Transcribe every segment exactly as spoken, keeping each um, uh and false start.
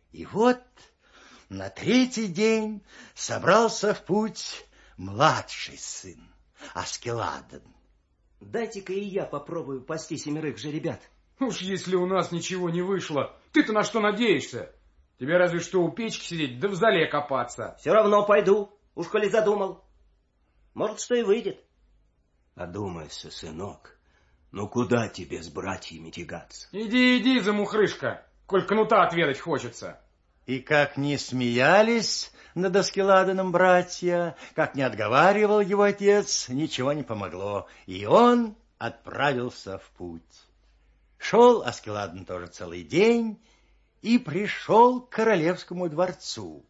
И вот на третий день собрался в путь младший сын, Аскеладон. Дайте-ка и я попробую пасти семерых же ребят. Уж если у нас ничего не вышло, ты-то на что надеешься? Тебе разве что у печки сидеть, да в зале копаться. Все равно пойду, уж коли задумал. Может, что и выйдет. Одумайся, сынок. Ну куда тебе с братьями тягаться? Иди, иди, замухрышка, коль кнута отведать хочется. И как ни смеялись над Аскеладоном братья, как не отговаривал его отец, ничего не помогло, и он отправился в путь. Шел Аскеладон тоже целый день и пришел к королевскому дворцу.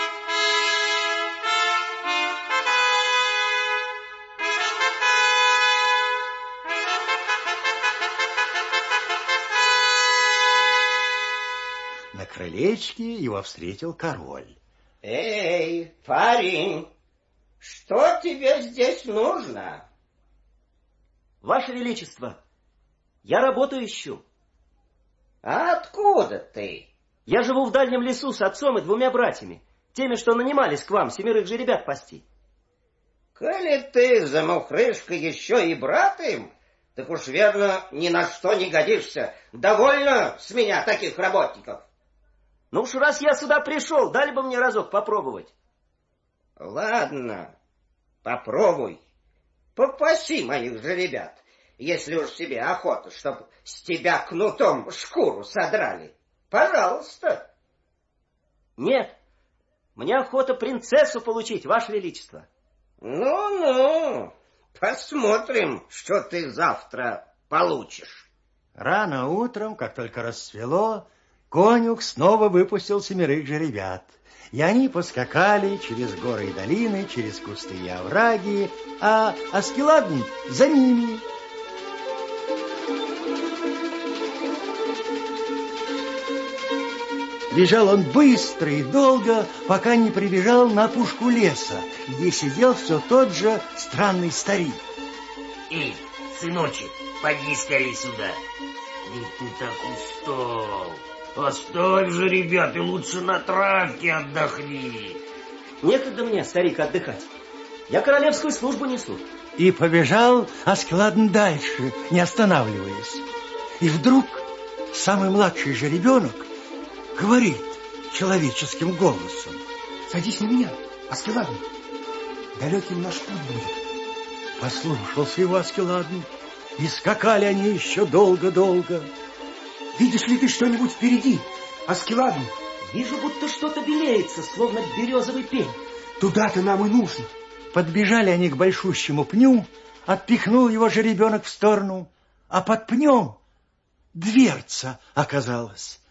На крылечке его встретил король. Эй, парень, что тебе здесь нужно? Ваше Величество, я работу ищу. А откуда ты? Я живу в дальнем лесу с отцом и двумя братьями, теми, что нанимались к вам, семерых же ребят пасти. Коли ты, замухрышка, еще и брат им, так уж верно ни на что не годишься. Довольно с меня таких работников. Ну уж раз я сюда пришел, дали бы мне разок попробовать. Ладно, попробуй. Попаси моих же ребят, если уж тебе охота, чтоб с тебя кнутом шкуру содрали. Пожалуйста. Нет, мне охота принцессу получить, Ваше Величество. Ну-ну, посмотрим, что ты завтра получишь. Рано утром, как только рассвело, конюх снова выпустил семерых же ребят, и они поскакали через горы и долины, через кусты и овраги, а Аскеладон за ними. Бежал он быстро и долго, пока не прибежал на опушку леса, где сидел все тот же странный старик. Эй, сыночек, поди скорее сюда. Ведь ты так устал. Оставь же, ребят, и лучше на травке отдохни. Некогда мне, старик, отдыхать. Я королевскую службу несу. И побежал Аскеладон дальше, не останавливаясь. И вдруг самый младший же ребенок говорит человеческим голосом: садись на меня, Аскеладон. Далеким наш путь будет. Послушался его Аскеладон, и скакали они еще долго-долго. Видишь ли ты что-нибудь впереди, Аскеладон? Вижу, будто что-то белеется, словно березовый пень. Туда-то нам и нужно. Подбежали они к большущему пню, отпихнул его жеребенок в сторону, а под пнем дверца оказалась.